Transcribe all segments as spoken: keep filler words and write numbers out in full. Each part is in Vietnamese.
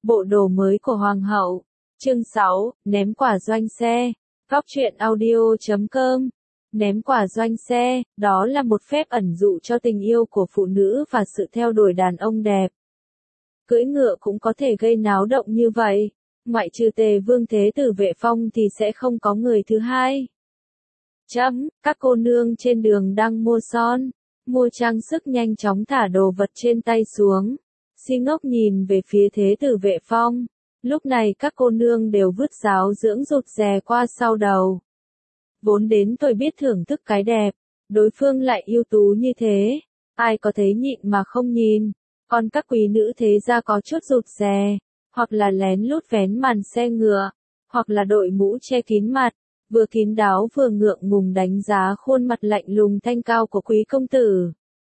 Bộ đồ mới của Hoàng hậu. Chương sáu, ném quả doanh xe. Góc truyện audio chấm com. Ném quả doanh xe, đó là một phép ẩn dụ cho tình yêu của phụ nữ và sự theo đuổi đàn ông đẹp. Cưỡi ngựa cũng có thể gây náo động như vậy, ngoại trừ Tề Vương Thế Tử Vệ Phong thì sẽ không có người thứ hai. Chấm, các cô nương trên đường đang mua son, mua trang sức nhanh chóng thả đồ vật trên tay xuống. Si ngốc nhìn về phía Thế Tử Vệ Phong, lúc này các cô nương đều vứt giáo dưỡng rụt rè qua sau đầu. Vốn đến tôi biết thưởng thức cái đẹp, đối phương lại ưu tú như thế, ai có thấy nhịn mà không nhìn, còn các quý nữ thế gia có chút rụt rè, hoặc là lén lút vén màn xe ngựa, hoặc là đội mũ che kín mặt, vừa kín đáo vừa ngượng ngùng đánh giá khuôn mặt lạnh lùng thanh cao của quý công tử.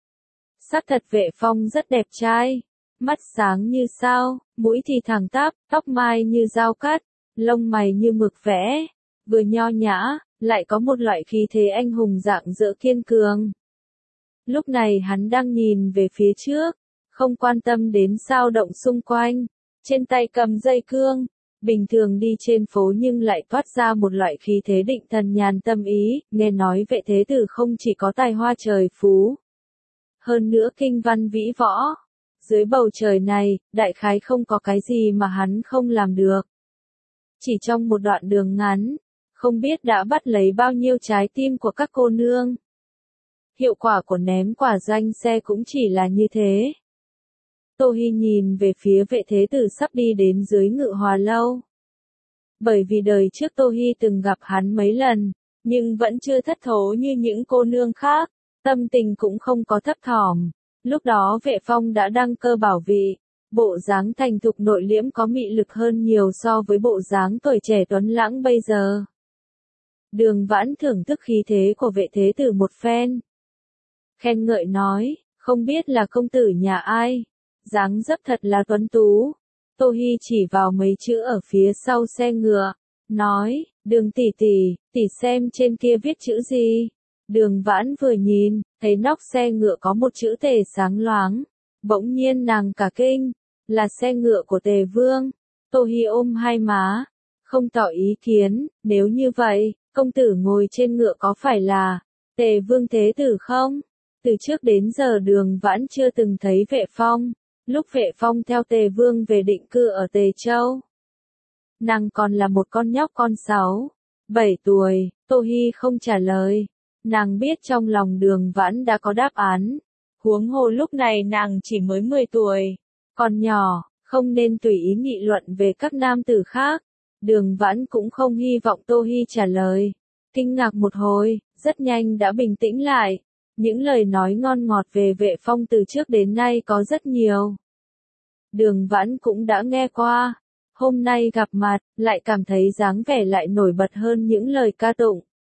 Sắc thật Vệ Phong rất đẹp trai, mắt sáng như sao, mũi thì thẳng tắp, tóc mai như dao cắt, lông mày như mực vẽ, vừa nho nhã, lại có một loại khí thế anh hùng rạng rỡ kiên cường. Lúc này hắn đang nhìn về phía trước, không quan tâm đến sao động xung quanh, trên tay cầm dây cương, bình thường đi trên phố nhưng lại toát ra một loại khí thế định thần nhàn tâm ý, nghe nói Vệ Thế Tử không chỉ có tài hoa trời phú, hơn nữa kinh văn vĩ võ. Dưới bầu trời này, đại khái không có cái gì mà hắn không làm được. Chỉ trong một đoạn đường ngắn, không biết đã bắt lấy bao nhiêu trái tim của các cô nương. Hiệu quả của ném quả doanh xe cũng chỉ là như thế. Tô Hi nhìn về phía Vệ Thế Tử sắp đi đến dưới Ngự Hòa lâu. Bởi vì đời trước Tô Hi từng gặp hắn mấy lần, nhưng vẫn chưa thất thố như những cô nương khác, tâm tình cũng không có thấp thỏm. Lúc đó Vệ Phong đã đăng cơ bảo vị, bộ dáng thành thục nội liễm có mị lực hơn nhiều so với bộ dáng tuổi trẻ tuấn lãng bây giờ. Đường Vãn thưởng thức khí thế của Vệ Thế Tử một phen. Khen ngợi nói, không biết là công tử nhà ai, dáng dấp thật là tuấn tú. Tô Hi chỉ vào mấy chữ ở phía sau xe ngựa, nói, Đường tỷ tỷ, tỷ xem trên kia viết chữ gì. Đường Vãn vừa nhìn, thấy nóc xe ngựa có một chữ Tề sáng loáng, bỗng nhiên nàng cả kinh, là xe ngựa của Tề Vương. Tô Hi ôm hai má, không tỏ ý kiến, nếu như vậy, công tử ngồi trên ngựa có phải là Tề Vương Thế Tử không? Từ trước đến giờ Đường Vãn chưa từng thấy Vệ Phong, lúc Vệ Phong theo Tề Vương về định cư ở Tề Châu. Nàng còn là một con nhóc con sáu, bảy tuổi, Tô Hi không trả lời. Nàng biết trong lòng Đường Vãn đã có đáp án, huống hồ lúc này nàng chỉ mới mười tuổi, còn nhỏ, không nên tùy ý nghị luận về các nam tử khác. Đường Vãn cũng không hy vọng Tô Hi trả lời, kinh ngạc một hồi, rất nhanh đã bình tĩnh lại. Những lời nói ngon ngọt về Vệ Phong từ trước đến nay có rất nhiều. Đường Vãn cũng đã nghe qua, hôm nay gặp mặt, lại cảm thấy dáng vẻ lại nổi bật hơn những lời ca tụng.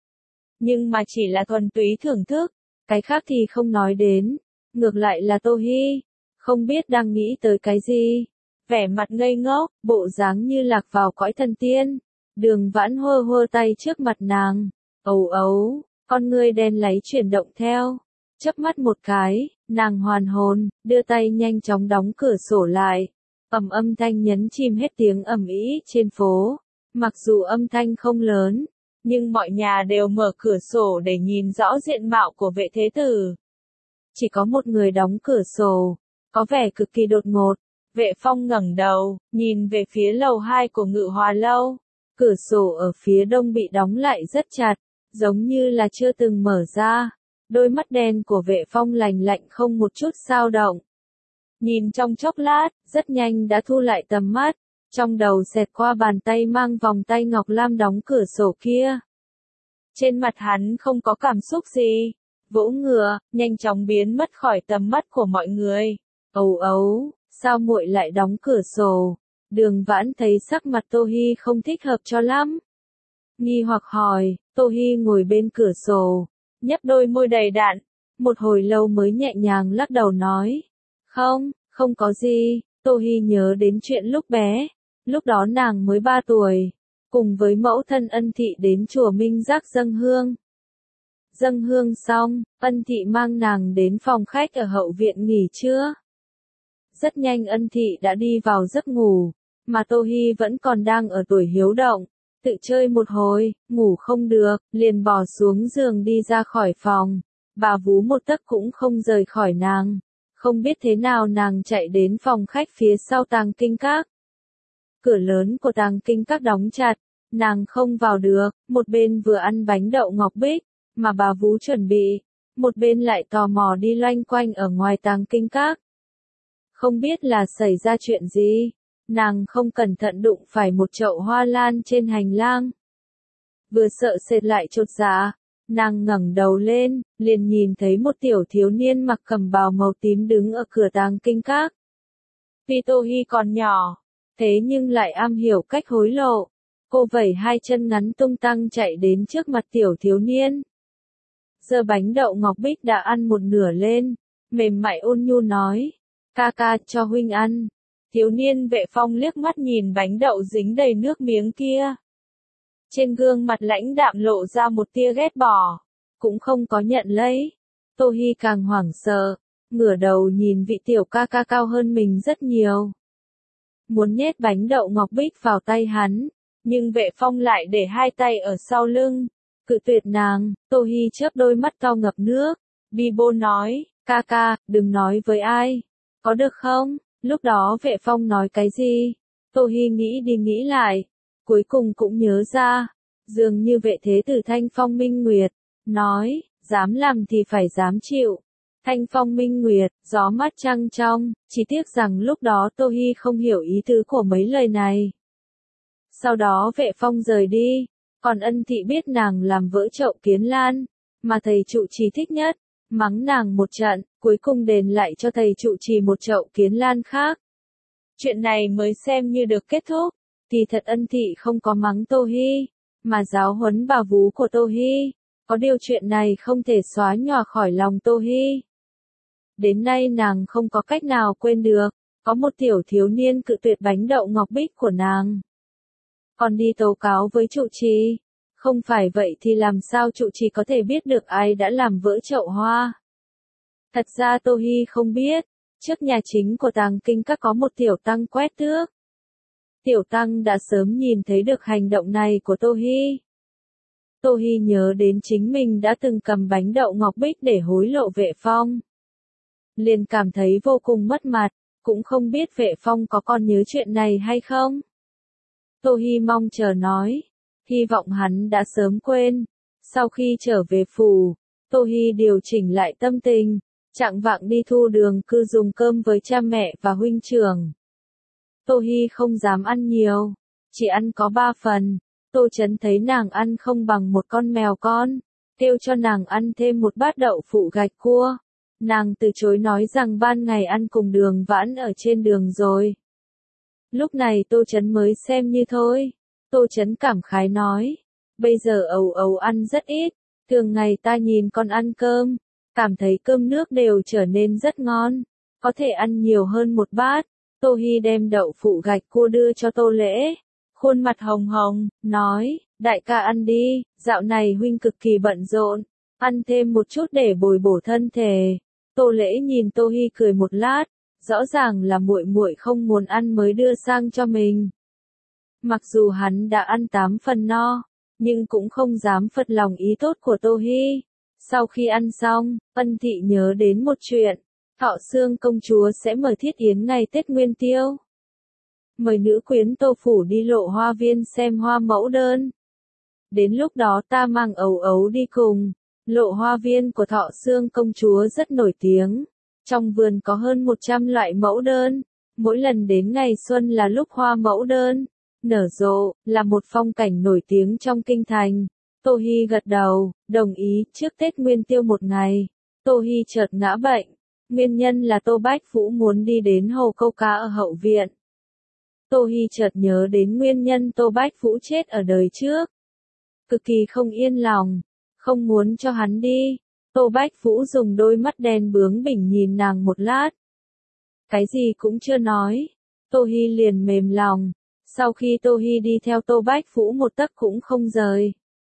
Nhưng mà chỉ là thuần túy thưởng thức, cái khác thì không nói đến, ngược lại là Tô Hi, không biết đang nghĩ tới cái gì, vẻ mặt ngây ngốc, bộ dáng như lạc vào cõi thần tiên. Đường Vãn hơ hơ tay trước mặt nàng, ấu ấu, con ngươi đen láy chuyển động theo, chớp mắt một cái, nàng hoàn hồn, đưa tay nhanh chóng đóng cửa sổ lại, ầm âm thanh nhấn chìm hết tiếng ầm ĩ trên phố, mặc dù âm thanh không lớn, nhưng mọi nhà đều mở cửa sổ để nhìn rõ diện mạo của Vệ Thế Tử. Chỉ có một người đóng cửa sổ, có vẻ cực kỳ đột ngột. Vệ Phong ngẩng đầu, nhìn về phía lầu hai của Ngự Hòa lâu. Cửa sổ ở phía đông bị đóng lại rất chặt, giống như là chưa từng mở ra. Đôi mắt đen của Vệ Phong lành lạnh không một chút dao động. Nhìn trong chốc lát, rất nhanh đã thu lại tầm mắt. Trong đầu xẹt qua bàn tay mang vòng tay ngọc lam đóng cửa sổ kia. Trên mặt hắn không có cảm xúc gì, vỗ ngựa, nhanh chóng biến mất khỏi tầm mắt của mọi người. Ấu ấu, sao muội lại đóng cửa sổ? Đường Vãn thấy sắc mặt Tô Hi không thích hợp cho lắm. Nghi hoặc hỏi, Tô Hi ngồi bên cửa sổ, nhấp đôi môi đầy đặn, một hồi lâu mới nhẹ nhàng lắc đầu nói. Không, không có gì. Tô Hi nhớ đến chuyện lúc bé. Lúc đó nàng mới ba tuổi, cùng với mẫu thân Ân Thị đến chùa Minh Giác dâng hương. Dâng hương xong, Ân Thị mang nàng đến phòng khách ở hậu viện nghỉ trưa. Rất nhanh Ân Thị đã đi vào giấc ngủ, mà Tô Hi vẫn còn đang ở tuổi hiếu động, tự chơi một hồi, ngủ không được, liền bỏ xuống giường đi ra khỏi phòng. Bà Vú một tấc cũng không rời khỏi nàng. Không biết thế nào nàng chạy đến phòng khách phía sau Tàng Kinh Các. Cửa lớn của Tàng Kinh Các đóng chặt, nàng không vào được, một bên vừa ăn bánh đậu ngọc bích, mà bà Vú chuẩn bị, một bên lại tò mò đi loanh quanh ở ngoài Tàng Kinh Các. Không biết là xảy ra chuyện gì, nàng không cẩn thận đụng phải một chậu hoa lan trên hành lang. Vừa sợ sệt lại chột dạ, nàng ngẩng đầu lên, liền nhìn thấy một tiểu thiếu niên mặc cẩm bào màu tím đứng ở cửa Tàng Kinh Các. Tuy Tô Hi còn nhỏ, thế nhưng lại am hiểu cách hối lộ. Cô vẩy hai chân ngắn tung tăng chạy đến trước mặt tiểu thiếu niên. Giơ bánh đậu ngọc bích đã ăn một nửa lên, mềm mại ôn nhu nói, ca ca cho huynh ăn. Thiếu niên Vệ Phong liếc mắt nhìn bánh đậu dính đầy nước miếng kia. Trên gương mặt lãnh đạm lộ ra một tia ghét bỏ, cũng không có nhận lấy. Tô Hi càng hoảng sợ, ngửa đầu nhìn vị tiểu ca ca cao hơn mình rất nhiều. Muốn nhét bánh đậu ngọc bích vào tay hắn, nhưng Vệ Phong lại để hai tay ở sau lưng, cự tuyệt nàng. Tô Hi chớp đôi mắt to ngập nước, bi bô nói, ca ca, đừng nói với ai, có được không? Lúc đó Vệ Phong nói cái gì? Tô Hi nghĩ đi nghĩ lại, cuối cùng cũng nhớ ra, dường như vệ thế tử Thanh Phong Minh Nguyệt, nói, dám làm thì phải dám chịu. Thanh Phong Minh Nguyệt, gió mát trăng trong, chỉ tiếc rằng lúc đó Tô Hi không hiểu ý tứ của mấy lời này. Sau đó Vệ Phong rời đi, còn Ân Thị biết nàng làm vỡ chậu kiến lan, mà thầy trụ trì thích nhất, mắng nàng một trận, cuối cùng đền lại cho thầy trụ trì một chậu kiến lan khác. Chuyện này mới xem như được kết thúc, thì thật Ân Thị không có mắng Tô Hi, mà giáo huấn bà Vú của Tô Hi. Có điều chuyện này không thể xóa nhòa khỏi lòng Tô Hi. Đến nay nàng không có cách nào quên được, có một tiểu thiếu niên cự tuyệt bánh đậu ngọc bích của nàng. Còn đi tố cáo với trụ trì, không phải vậy thì làm sao trụ trì có thể biết được ai đã làm vỡ chậu hoa. Thật ra Tô Hi không biết, trước nhà chính của Tàng Kinh Các có một tiểu tăng quét tước. Tiểu tăng đã sớm nhìn thấy được hành động này của Tô Hi. Tô Hi nhớ đến chính mình đã từng cầm bánh đậu ngọc bích để hối lộ Vệ Phong. Liền cảm thấy vô cùng mất mặt, cũng không biết Vệ Phong có còn nhớ chuyện này hay không. Tô Hi mong chờ nói, hy vọng hắn đã sớm quên. Sau khi trở về phủ, Tô Hi điều chỉnh lại tâm tình, chạng vạng đi Thu Đường cư dùng cơm với cha mẹ và huynh trưởng. Tô Hi không dám ăn nhiều, chỉ ăn có ba phần. Tô Chấn thấy nàng ăn không bằng một con mèo con, kêu cho nàng ăn thêm một bát đậu phụ gạch cua. Nàng từ chối nói rằng ban ngày ăn cùng Đường Vãn ở trên đường rồi. Lúc này Tô Chấn mới xem như thôi. Tô Chấn cảm khái nói, bây giờ ấu ấu ăn rất ít, thường ngày ta nhìn con ăn cơm, cảm thấy cơm nước đều trở nên rất ngon, có thể ăn nhiều hơn một bát. Tô Hi đem đậu phụ gạch cua đưa cho Tô Lễ, khuôn mặt hồng hồng, nói, đại ca ăn đi, dạo này huynh cực kỳ bận rộn, ăn thêm một chút để bồi bổ thân thể. Tô Lễ nhìn Tô Hi cười một lát, rõ ràng là muội muội không muốn ăn mới đưa sang cho mình. Mặc dù hắn đã ăn tám phần no, nhưng cũng không dám phật lòng ý tốt của Tô Hi. Sau khi ăn xong, Ân Thị nhớ đến một chuyện, Thọ Xương công chúa sẽ mở thiết yến ngày Tết Nguyên Tiêu. Mời nữ quyến Tô phủ đi Lộ Hoa viên xem hoa mẫu đơn. Đến lúc đó ta mang ấu ấu đi cùng. Lộ Hoa viên của Thọ Xương công chúa rất nổi tiếng. Trong vườn có hơn một trăm loại mẫu đơn. Mỗi lần đến ngày xuân là lúc hoa mẫu đơn nở rộ, là một phong cảnh nổi tiếng trong kinh thành. Tô Hi gật đầu, đồng ý. Trước Tết Nguyên Tiêu một ngày, Tô Hi chợt ngã bệnh. Nguyên nhân là Tô Bách Vũ muốn đi đến hồ câu cá ở hậu viện. Tô Hi chợt nhớ đến nguyên nhân Tô Bách Vũ chết ở đời trước. Cực kỳ không yên lòng, không muốn cho hắn đi. Tô Bách Vũ dùng đôi mắt đen bướng bỉnh nhìn nàng một lát. Cái gì cũng chưa nói. Tô Hi liền mềm lòng. Sau khi Tô Hi đi theo Tô Bách Vũ một tấc cũng không rời.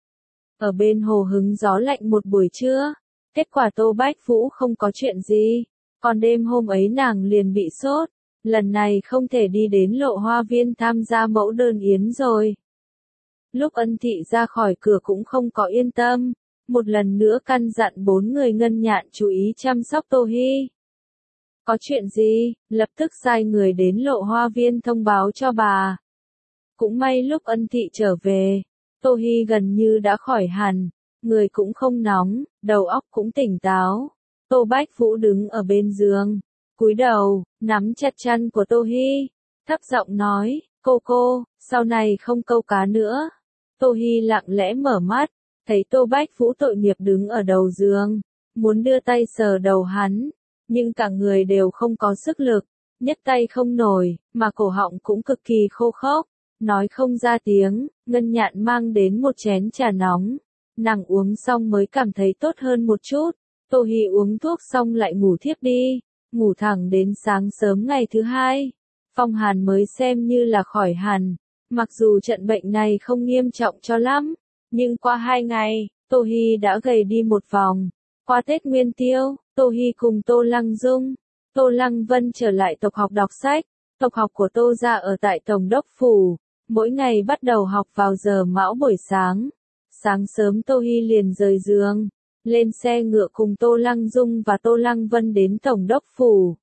Ở bên hồ hứng gió lạnh một buổi trưa. Kết quả Tô Bách Vũ không có chuyện gì. Còn đêm hôm ấy nàng liền bị sốt. lần này không thể đi đến Lộ Hoa Viên tham gia mẫu đơn yến rồi. Lúc Ân Thị ra khỏi cửa cũng không có yên tâm, một lần nữa căn dặn bốn người Ngân Nhạn chú ý chăm sóc Tô Hi. Có chuyện gì, lập tức sai người đến Lộ Hoa Viên thông báo cho bà. Cũng may lúc Ân Thị trở về, Tô Hi gần như đã khỏi hẳn, người cũng không nóng, đầu óc cũng tỉnh táo. Tô Bách Vũ đứng ở bên giường, cúi đầu, nắm chặt chăn của Tô Hi, thấp giọng nói, cô cô, sau này không câu cá nữa. Tô Hi lặng lẽ mở mắt, thấy Tô Bách Vũ tội nghiệp đứng ở đầu giường, muốn đưa tay sờ đầu hắn, nhưng cả người đều không có sức lực, nhấc tay không nổi, mà cổ họng cũng cực kỳ khô khốc, nói không ra tiếng. Ngân Nhạn mang đến một chén trà nóng, nàng uống xong mới cảm thấy tốt hơn một chút. Tô Hi uống thuốc xong lại ngủ thiếp đi, ngủ thẳng đến sáng sớm ngày thứ hai. Phong hàn mới xem như là khỏi hẳn, mặc dù trận bệnh này không nghiêm trọng cho lắm, nhưng qua hai ngày, Tô Hi đã gầy đi một vòng. Qua Tết Nguyên Tiêu, Tô Hi cùng Tô Lăng Dung, Tô Lăng Vân trở lại tộc học đọc sách. Tộc học của Tô gia ở tại Tổng đốc phủ, mỗi ngày bắt đầu học vào giờ mão buổi sáng. Sáng sớm Tô Hi liền rời giường, lên xe ngựa cùng Tô Lăng Dung và Tô Lăng Vân đến Tổng đốc phủ.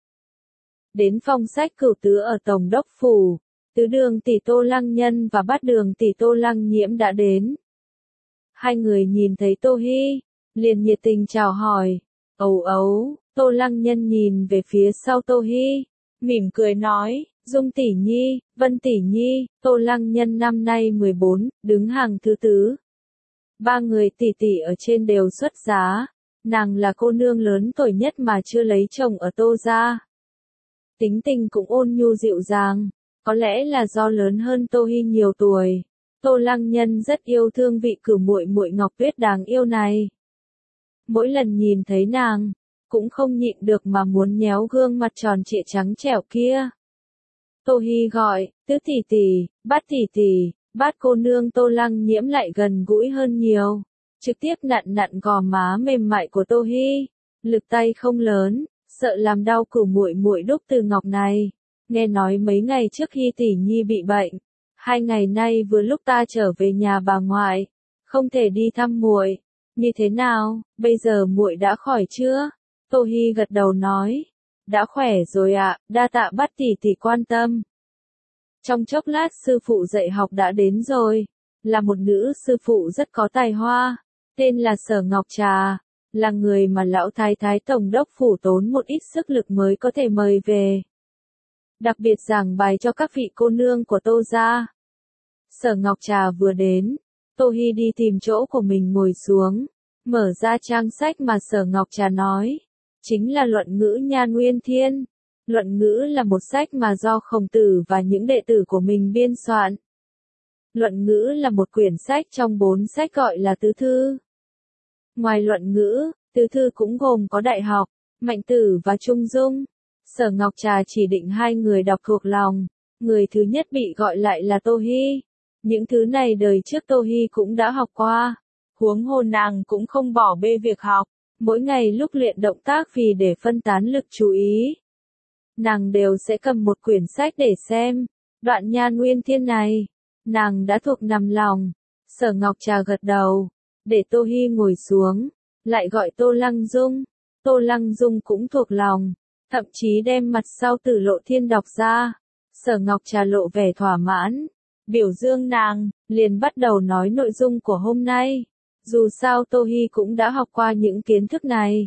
Đến phòng sách Cửu Tứ ở Tổng đốc phủ, Tứ Đường tỷ Tô Lăng Nhân và Bát Đường tỷ Tô Lăng Nhiễm đã đến. Hai người nhìn thấy Tô Hi, liền nhiệt tình chào hỏi. Ấu ấu, Tô Lăng Nhân nhìn về phía sau Tô Hi, mỉm cười nói, Dung tỷ nhi, Vân tỷ nhi. Tô Lăng Nhân năm nay mười bốn, đứng hàng thứ tứ. Ba người tỷ tỷ ở trên đều xuất giá, nàng là cô nương lớn tuổi nhất mà chưa lấy chồng ở Tô gia. Tính tình cũng ôn nhu dịu dàng, có lẽ là do lớn hơn Tô Hi nhiều tuổi. Tô Lăng Nhân rất yêu thương vị cửu muội muội Ngọc Tuyết đáng yêu này. Mỗi lần nhìn thấy nàng, cũng không nhịn được mà muốn nhéo gương mặt tròn trịa trắng trẻo kia. Tô Hi gọi, Tứ tỷ tỷ, Bát tỷ tỷ. Bát cô nương. Tô Lăng Nhiễm lại gần gũi hơn nhiều, trực tiếp nặn nặn gò má mềm mại của Tô Hi. Lực tay không lớn, sợ làm đau cửu muội muội Đúc Từ Ngọc này. Nghe nói mấy ngày trước Hi tỷ nhi bị bệnh, hai ngày nay vừa lúc ta trở về nhà bà ngoại, không thể đi thăm muội. Như thế nào, bây giờ muội đã khỏi chưa? Tô Hi gật đầu nói, đã khỏe rồi ạ, đa tạ Bát tỷ tỷ quan tâm. Trong chốc lát sư phụ dạy học đã đến rồi, là một nữ sư phụ rất có tài hoa, tên là Sở Ngọc Trà, là người mà lão thái thái Tổng đốc phủ tốn một ít sức lực mới có thể mời về. Đặc biệt giảng bài cho các vị cô nương của Tô gia. Sở Ngọc Trà vừa đến, Tô Hi đi tìm chỗ của mình ngồi xuống, mở ra trang sách mà Sở Ngọc Trà nói, chính là Luận Ngữ Nhan Nguyên Thiên. Luận Ngữ là một sách mà do Khổng Tử và những đệ tử của mình biên soạn. Luận Ngữ là một quyển sách trong bốn sách gọi là tứ thư. Ngoài Luận Ngữ, tứ thư cũng gồm có Đại Học, Mạnh Tử và Trung Dung. Sở Ngọc Trà chỉ định hai người đọc thuộc lòng, người thứ nhất bị gọi lại là Tô Hi. Những thứ này đời trước Tô Hi cũng đã học qua, huống hồ nàng cũng không bỏ bê việc học, mỗi ngày lúc luyện động tác vì để phân tán lực chú ý. Nàng đều sẽ cầm một quyển sách để xem. Đoạn Nhan Nguyên Thiên này, nàng đã thuộc nằm lòng. Sở Ngọc Trà gật đầu, để Tô Hi ngồi xuống, lại gọi Tô Lăng Dung. Tô Lăng Dung cũng thuộc lòng, thậm chí đem mặt sau Tử Lộ Thiên đọc ra. Sở Ngọc Trà lộ vẻ thỏa mãn, biểu dương nàng, liền bắt đầu nói nội dung của hôm nay. Dù sao Tô Hi cũng đã học qua những kiến thức này.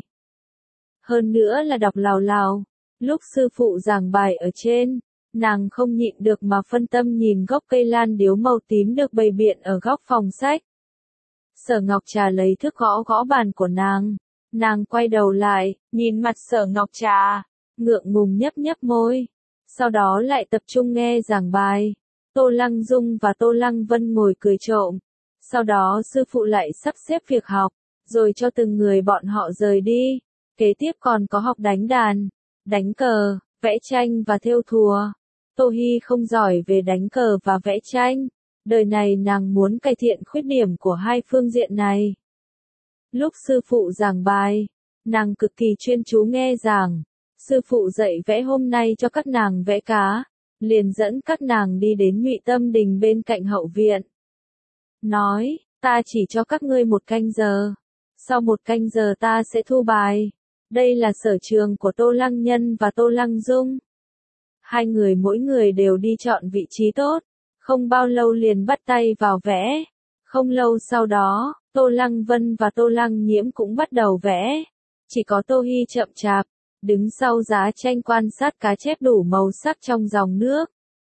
Hơn nữa là đọc lào lào. Lúc sư phụ giảng bài ở trên, nàng không nhịn được mà phân tâm nhìn gốc cây lan điếu màu tím được bày biện ở góc phòng sách. Sở Ngọc Trà lấy thước gõ gõ bàn của nàng. Nàng quay đầu lại, nhìn mặt Sở Ngọc Trà, ngượng ngùng nhấp nhấp môi. Sau đó lại tập trung nghe giảng bài. Tô Lăng Dung và Tô Lăng Vân ngồi cười trộm. Sau đó sư phụ lại sắp xếp việc học, rồi cho từng người bọn họ rời đi. Kế tiếp còn có học đánh đàn, đánh cờ, vẽ tranh và thêu thùa. Tô Hi không giỏi về đánh cờ và vẽ tranh. Đời này nàng muốn cải thiện khuyết điểm của hai phương diện này. Lúc sư phụ giảng bài, nàng cực kỳ chuyên chú nghe giảng. sư phụ dạy vẽ hôm nay cho các nàng vẽ cá, liền dẫn các nàng đi đến Ngụy Tâm Đình bên cạnh hậu viện. Nói, ta chỉ cho các ngươi một canh giờ, sau một canh giờ ta sẽ thu bài. Đây là sở trường của Tô Lăng Nhân và Tô Lăng Dung. Hai người mỗi người đều đi chọn vị trí tốt, không bao lâu liền bắt tay vào vẽ. Không lâu sau đó, Tô Lăng Vân và Tô Lăng Nhiễm cũng bắt đầu vẽ. Chỉ có Tô Hi chậm chạp, đứng sau giá tranh quan sát cá chép đủ màu sắc trong dòng nước.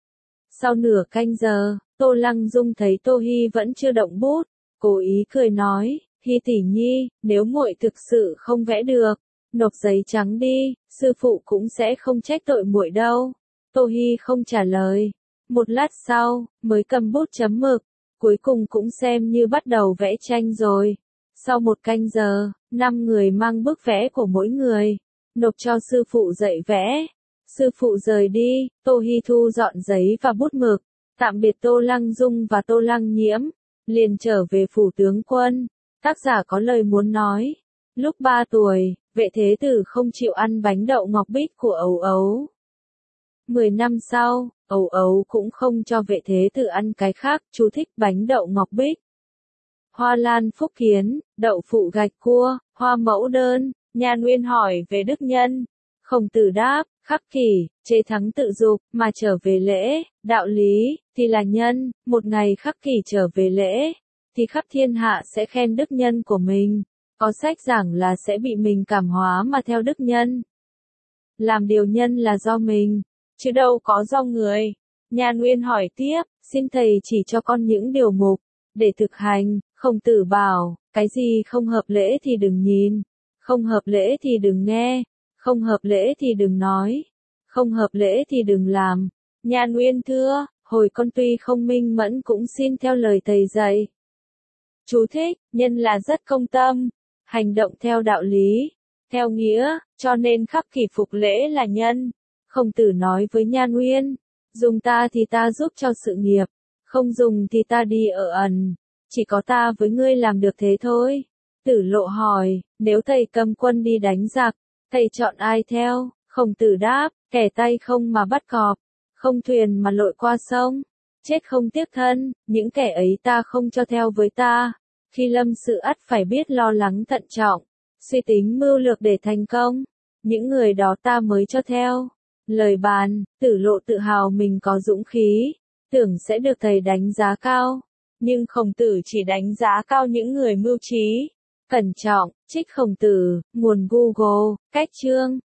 Sau nửa canh giờ, Tô Lăng Dung thấy Tô Hi vẫn chưa động bút, cố ý cười nói, Hi tỷ nhi, nếu muội thực sự không vẽ được, nộp giấy trắng đi, sư phụ cũng sẽ không trách tội muội đâu. Tô Hi không trả lời. Một lát sau, mới cầm bút chấm mực, cuối cùng cũng xem như bắt đầu vẽ tranh rồi. Sau một canh giờ, năm người mang bức vẽ của mỗi người, nộp cho sư phụ dạy vẽ. Sư phụ rời đi, Tô Hi thu dọn giấy và bút mực, tạm biệt Tô Lăng Dung và Tô Lăng Nhiễm, liền trở về phủ tướng quân. Tác giả có lời muốn nói. Lúc ba tuổi, Vệ Thế Tử không chịu ăn bánh đậu ngọc bích của Ấu Ấu. Mười năm sau, Ấu Ấu cũng không cho Vệ Thế Tử ăn cái khác, chú thích bánh đậu ngọc bích. Hoa lan phúc kiến, đậu phụ gạch cua, hoa mẫu đơn. Nhan Nguyên hỏi về đức nhân. Khổng Tử đáp, khắc kỷ, chế thắng tự dục, mà trở về lễ, đạo lý, thì là nhân. Một ngày khắc kỷ trở về lễ, thì khắp thiên hạ sẽ khen đức nhân của mình. Có sách giảng là sẽ bị mình cảm hóa mà theo đức nhân. Làm điều nhân là do mình, chứ đâu có do người. Nhan Nguyên hỏi tiếp, xin thầy chỉ cho con những điều mục, để thực hành. Khổng Tử bảo, cái gì không hợp lễ thì đừng nhìn, không hợp lễ thì đừng nghe, không hợp lễ thì đừng nói, không hợp lễ thì đừng làm. Nhan Nguyên thưa, hồi con tuy không minh mẫn cũng xin theo lời thầy dạy. Chú thích, nhân là rất công tâm, hành động theo đạo lý, theo nghĩa, cho nên khắc kỷ phục lễ là nhân. Khổng Tử nói với Nhan Nguyên, dùng ta thì ta giúp cho sự nghiệp, không dùng thì ta đi ở ẩn, chỉ có ta với ngươi làm được thế thôi. Tử Lộ hỏi, nếu thầy cầm quân đi đánh giặc, thầy chọn ai theo? Khổng Tử đáp, kẻ tay không mà bắt cọp, không thuyền mà lội qua sông, chết không tiếc thân, những kẻ ấy ta không cho theo với ta. Khi lâm sự ắt phải biết lo lắng thận trọng, suy tính mưu lược để thành công, những người đó ta mới cho theo. Lời bàn, Tử Lộ tự hào mình có dũng khí, tưởng sẽ được thầy đánh giá cao, nhưng Khổng Tử chỉ đánh giá cao những người mưu trí, cẩn trọng. Trích Khổng Tử, nguồn Google, cách chương.